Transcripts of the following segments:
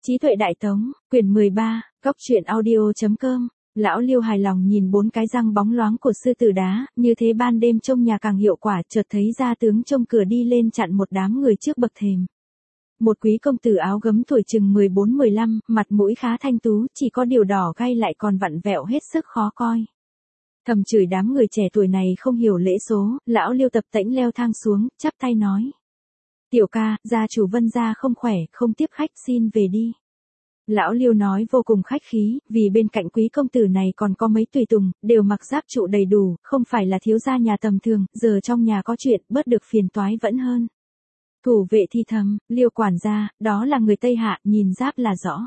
Trí tuệ đại tống, quyển 13, góc truyện audio.com. Lão Liêu hài lòng nhìn bốn cái răng bóng loáng của sư tử đá, như thế ban đêm trông nhà càng hiệu quả, chợt thấy gia tướng trông cửa đi lên chặn một đám người trước bậc thềm. Một quý công tử áo gấm tuổi chừng 14-15, mặt mũi khá thanh tú, chỉ có điều đỏ gay lại còn vặn vẹo hết sức khó coi. Thầm chửi đám người trẻ tuổi này không hiểu lễ số, lão Liêu tập tễnh leo thang xuống, chắp tay nói. Tiểu ca, gia chủ Vân gia không khỏe, không tiếp khách, xin về đi. Lão Liêu nói vô cùng khách khí, vì bên cạnh quý công tử này còn có mấy tùy tùng, đều mặc giáp trụ đầy đủ, không phải là thiếu gia nhà tầm thường, giờ trong nhà có chuyện, bớt được phiền toái vẫn hơn. Thủ vệ thi thầm, Liêu quản gia, đó là người Tây Hạ, nhìn giáp là rõ.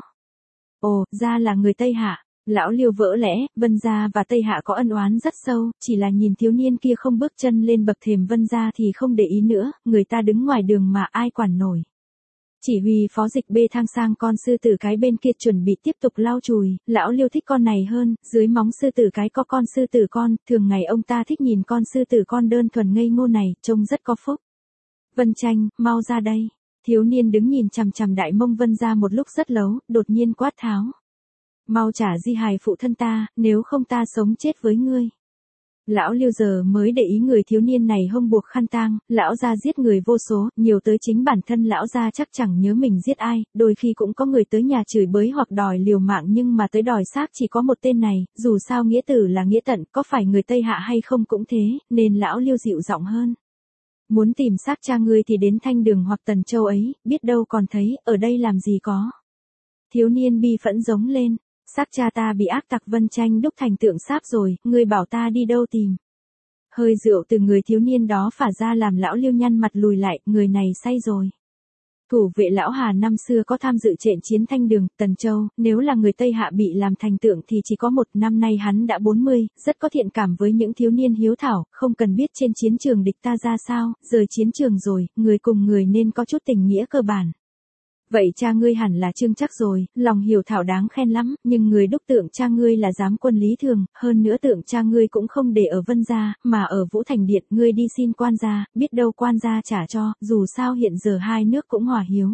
Ồ, ra là người Tây Hạ. Lão Liêu vỡ lẽ, Vân gia và Tây Hạ có ân oán rất sâu, chỉ là nhìn thiếu niên kia không bước chân lên bậc thềm Vân gia thì không để ý nữa, người ta đứng ngoài đường mà ai quản nổi. Chỉ huy phó dịch bê thang sang con sư tử cái bên kia chuẩn bị tiếp tục lau chùi, lão Liêu thích con này hơn, dưới móng sư tử cái có con sư tử con, thường ngày ông ta thích nhìn con sư tử con đơn thuần ngây ngô này, trông rất có phúc. Vân Tranh, mau ra đây. Thiếu niên đứng nhìn chằm chằm đại mông Vân gia một lúc rất lâu, đột nhiên quát tháo. Mau trả di hài phụ thân ta, nếu không ta sống chết với ngươi. Lão Liêu giờ mới để ý người thiếu niên này hông buộc khăn tang, lão gia giết người vô số, nhiều tới chính bản thân lão gia chắc chẳng nhớ mình giết ai, đôi khi cũng có người tới nhà chửi bới hoặc đòi liều mạng nhưng mà tới đòi xác chỉ có một tên này, dù sao nghĩa tử là nghĩa tận, có phải người Tây Hạ hay không cũng thế, nên lão Liêu dịu giọng hơn. Muốn tìm xác cha ngươi thì đến Thanh Đường hoặc Tần Châu ấy, biết đâu còn thấy, ở đây làm gì có. Thiếu niên bi phẫn giống lên. Xác cha ta bị ác tặc Vân Tranh đúc thành tượng sáp rồi, ngươi bảo ta đi đâu tìm. Hơi rượu từ người thiếu niên đó phả ra làm lão Liêu nhăn mặt lùi lại, người này say rồi. Thủ vệ lão Hà năm xưa có tham dự trận chiến Thanh Đường, Tần Châu, nếu là người Tây Hạ bị làm thành tượng thì chỉ có một, năm nay hắn đã 40, rất có thiện cảm với những thiếu niên hiếu thảo, không cần biết trên chiến trường địch ta ra sao, rời chiến trường rồi, người cùng người nên có chút tình nghĩa cơ bản. Vậy cha ngươi hẳn là Trương Trắc rồi, lòng hiểu thảo đáng khen lắm, nhưng người đúc tượng cha ngươi là giám quân Lý Thường, hơn nữa tượng cha ngươi cũng không để ở Vân gia, mà ở Vũ Thành Điện, ngươi đi xin quan gia, biết đâu quan gia trả cho, dù sao hiện giờ hai nước cũng hòa hiếu.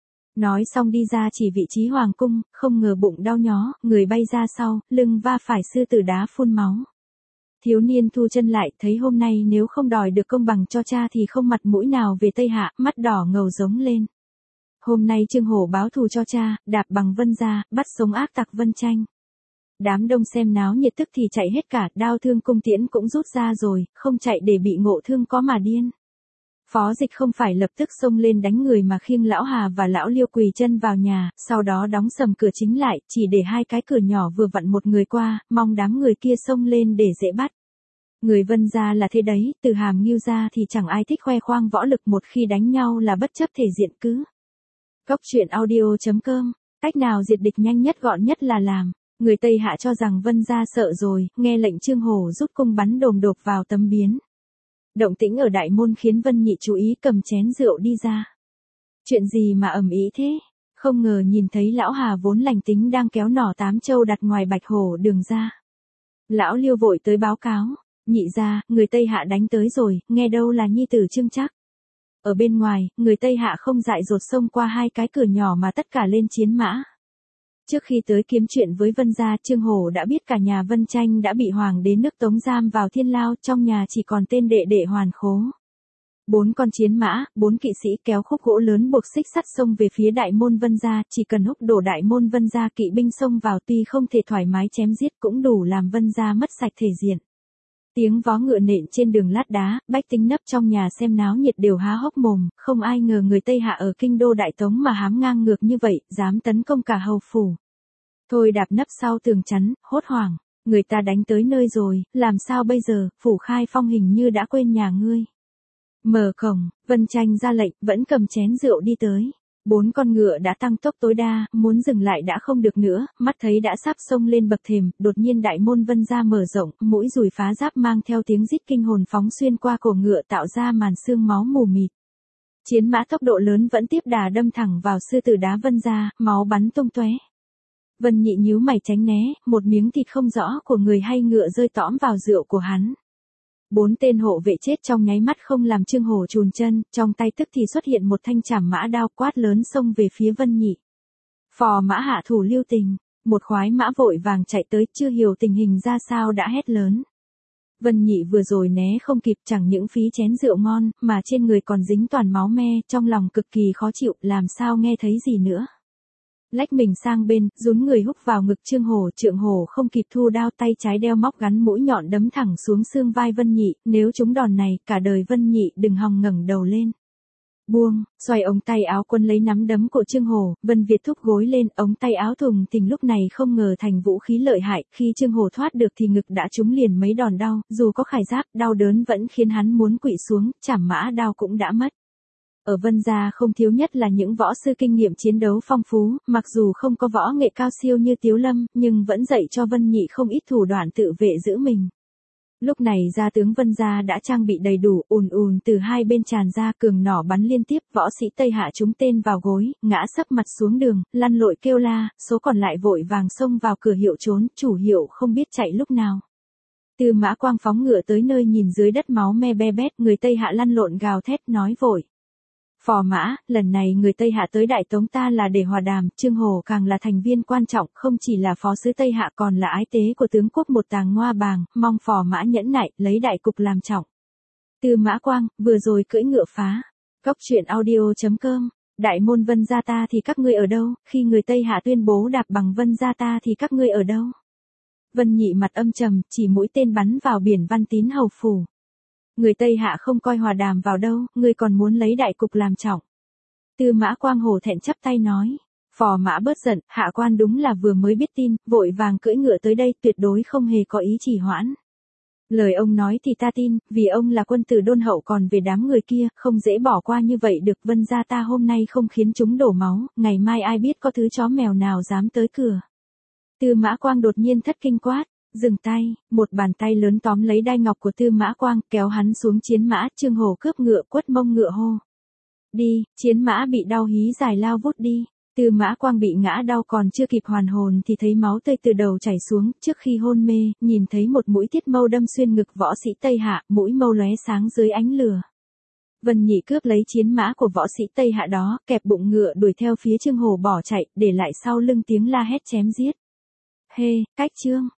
Nói xong đi ra chỉ vị trí hoàng cung, không ngờ bụng đau nhó, người bay ra sau, lưng va phải sư tử đá phun máu. Thiếu niên thu chân lại, thấy hôm nay nếu không đòi được công bằng cho cha thì không mặt mũi nào về Tây Hạ, mắt đỏ ngầu giống lên. Hôm nay Trương Hổ báo thù cho cha, đạp bằng Vân gia, bắt sống ác tặc Vân Tranh. Đám đông xem náo nhiệt tức thì chạy hết cả, đao thương cung tiễn cũng rút ra rồi, không chạy để bị ngộ thương có mà điên. Phó dịch không phải lập tức xông lên đánh người mà khiêng lão Hà và lão Liêu quỳ chân vào nhà, sau đó đóng sầm cửa chính lại, chỉ để hai cái cửa nhỏ vừa vặn một người qua, mong đám người kia xông lên để dễ bắt. Người Vân gia là thế đấy, từ Hàm Ngưu gia thì chẳng ai thích khoe khoang võ lực, một khi đánh nhau là bất chấp thể diện cứ. Góc truyện audio.com, cách nào diệt địch nhanh nhất gọn nhất là làm. Người Tây Hạ cho rằng Vân gia sợ rồi, nghe lệnh Trương Hổ rút cung bắn đồm đột vào tấm biến. Động tĩnh ở đại môn khiến Vân Nhị chú ý cầm chén rượu đi ra. Chuyện gì mà ầm ĩ thế? Không ngờ nhìn thấy lão Hà vốn lành tính đang kéo nỏ tám châu đặt ngoài Bạch Hổ đường ra. Lão Liêu vội tới báo cáo, nhị gia, người Tây Hạ đánh tới rồi, nghe đâu là nhi tử Trương Trắc. Ở bên ngoài, người Tây Hạ không dại dột xông qua hai cái cửa nhỏ mà tất cả lên chiến mã. Trước khi tới kiếm chuyện với Vân gia, Trương Hổ đã biết cả nhà Vân Tranh đã bị hoàng đế nước Tống giam vào thiên lao, trong nhà chỉ còn tên đệ đệ Hoàn Khố. 4 con chiến mã, 4 kỵ sĩ kéo khúc gỗ lớn buộc xích sắt xông về phía đại môn Vân gia, chỉ cần húc đổ đại môn Vân gia kỵ binh xông vào tuy không thể thoải mái chém giết cũng đủ làm Vân gia mất sạch thể diện. Tiếng vó ngựa nện trên đường lát đá, bách tính nấp trong nhà xem náo nhiệt đều há hốc mồm, không ai ngờ người Tây Hạ ở kinh đô Đại Tống mà hám ngang ngược như vậy, dám tấn công cả hầu phủ. Thôi đạp nấp sau tường chắn, hốt hoảng, người ta đánh tới nơi rồi, làm sao bây giờ, phủ Khai Phong hình như đã quên nhà ngươi. Mở cổng, Vân Tranh ra lệnh, vẫn cầm chén rượu đi tới. 4 con ngựa đã tăng tốc tối đa, muốn dừng lại đã không được nữa, mắt thấy đã sắp xông lên bậc thềm, đột nhiên đại môn Vân gia mở rộng, mũi dùi phá giáp mang theo tiếng rít kinh hồn phóng xuyên qua cổ ngựa tạo ra màn sương máu mù mịt. Chiến mã tốc độ lớn vẫn tiếp đà đâm thẳng vào sư tử đá Vân gia, máu bắn tung tóe. Vân Nhị nhíu mày tránh né, một miếng thịt không rõ của người hay ngựa rơi tõm vào rượu của hắn. 4 tên hộ vệ chết trong nháy mắt không làm Trương Hổ chùn chân, trong tay tức thì xuất hiện một thanh chảm mã đao quát lớn xông về phía Vân Nhị. Phò Mã hạ thủ lưu tình, một khoái mã vội vàng chạy tới, chưa hiểu tình hình ra sao đã hét lớn. Vân Nhị vừa rồi né không kịp, chẳng những phí chén rượu ngon, mà trên người còn dính toàn máu me, trong lòng cực kỳ khó chịu, làm sao nghe thấy gì nữa. Lách mình sang bên, dún người húc vào ngực Trương Hổ, Trượng Hổ không kịp thu đao, tay trái đeo móc gắn mũi nhọn đấm thẳng xuống xương vai Vân Nhị, nếu trúng đòn này, cả đời Vân Nhị đừng hòng ngẩng đầu lên. Buông, xoay ống tay áo quân lấy nắm đấm của Trương Hổ, Vân Việt thúc gối lên, ống tay áo thùng thình lúc này không ngờ thành vũ khí lợi hại, khi Trương Hổ thoát được thì ngực đã trúng liền mấy đòn đau, dù có khải giáp, đau đớn vẫn khiến hắn muốn quỵ xuống, chảm mã đao cũng đã mất. Ở Vân gia không thiếu nhất là những võ sư kinh nghiệm chiến đấu phong phú, mặc dù không có võ nghệ cao siêu như Tiếu Lâm, nhưng vẫn dạy cho Vân Nhị không ít thủ đoạn tự vệ giữ mình. Lúc này gia tướng Vân gia đã trang bị đầy đủ, ùn ùn từ hai bên tràn ra, cường nỏ bắn liên tiếp, võ sĩ Tây Hạ trúng tên vào gối, ngã sấp mặt xuống đường, lăn lội kêu la, số còn lại vội vàng xông vào cửa hiệu trốn, chủ hiệu không biết chạy lúc nào. Tư Mã Quang phóng ngựa tới nơi nhìn dưới đất máu me be bét, người Tây Hạ lăn lộn gào thét nói vội. Phò Mã, lần này người Tây Hạ tới Đại Tống ta là để hòa đàm, Trương Hổ càng là thành viên quan trọng, không chỉ là phó sứ Tây Hạ còn là ái tế của tướng quốc một tàng Ngoa Bàng, mong Phò Mã nhẫn nại, lấy đại cục làm trọng. Tư Mã Quang, vừa rồi cưỡi ngựa phá. Góc truyện audio.com, đại môn Vân gia ta thì các ngươi ở đâu, khi người Tây Hạ tuyên bố đạp bằng Vân gia ta thì các ngươi ở đâu. Vân Nhị mặt âm trầm, chỉ mũi tên bắn vào biển Văn Tín hầu phủ. Người Tây Hạ không coi hòa đàm vào đâu, ngươi còn muốn lấy đại cục làm trọng. Tư Mã Quang hổ thẹn chắp tay nói. Phò Mã bớt giận, hạ quan đúng là vừa mới biết tin, vội vàng cưỡi ngựa tới đây, tuyệt đối không hề có ý trì hoãn. Lời ông nói thì ta tin, vì ông là quân tử đôn hậu, còn về đám người kia, không dễ bỏ qua như vậy được. Vân gia ta hôm nay không khiến chúng đổ máu, ngày mai ai biết có thứ chó mèo nào dám tới cửa. Tư Mã Quang đột nhiên thất kinh quát. Dừng tay, một bàn tay lớn tóm lấy đai ngọc của Tư Mã Quang, kéo hắn xuống chiến mã, Trương Hổ cướp ngựa quất mông ngựa hô. Đi, chiến mã bị đau hí dài lao vút đi. Tư Mã Quang bị ngã đau còn chưa kịp hoàn hồn thì thấy máu tươi từ đầu chảy xuống, trước khi hôn mê, nhìn thấy một mũi thiết mâu đâm xuyên ngực võ sĩ Tây Hạ, mũi mâu lóe sáng dưới ánh lửa. Vân Nhị cướp lấy chiến mã của võ sĩ Tây Hạ đó, kẹp bụng ngựa đuổi theo phía Trương Hổ bỏ chạy, để lại sau lưng tiếng la hét chém giết. Hê, cách chương.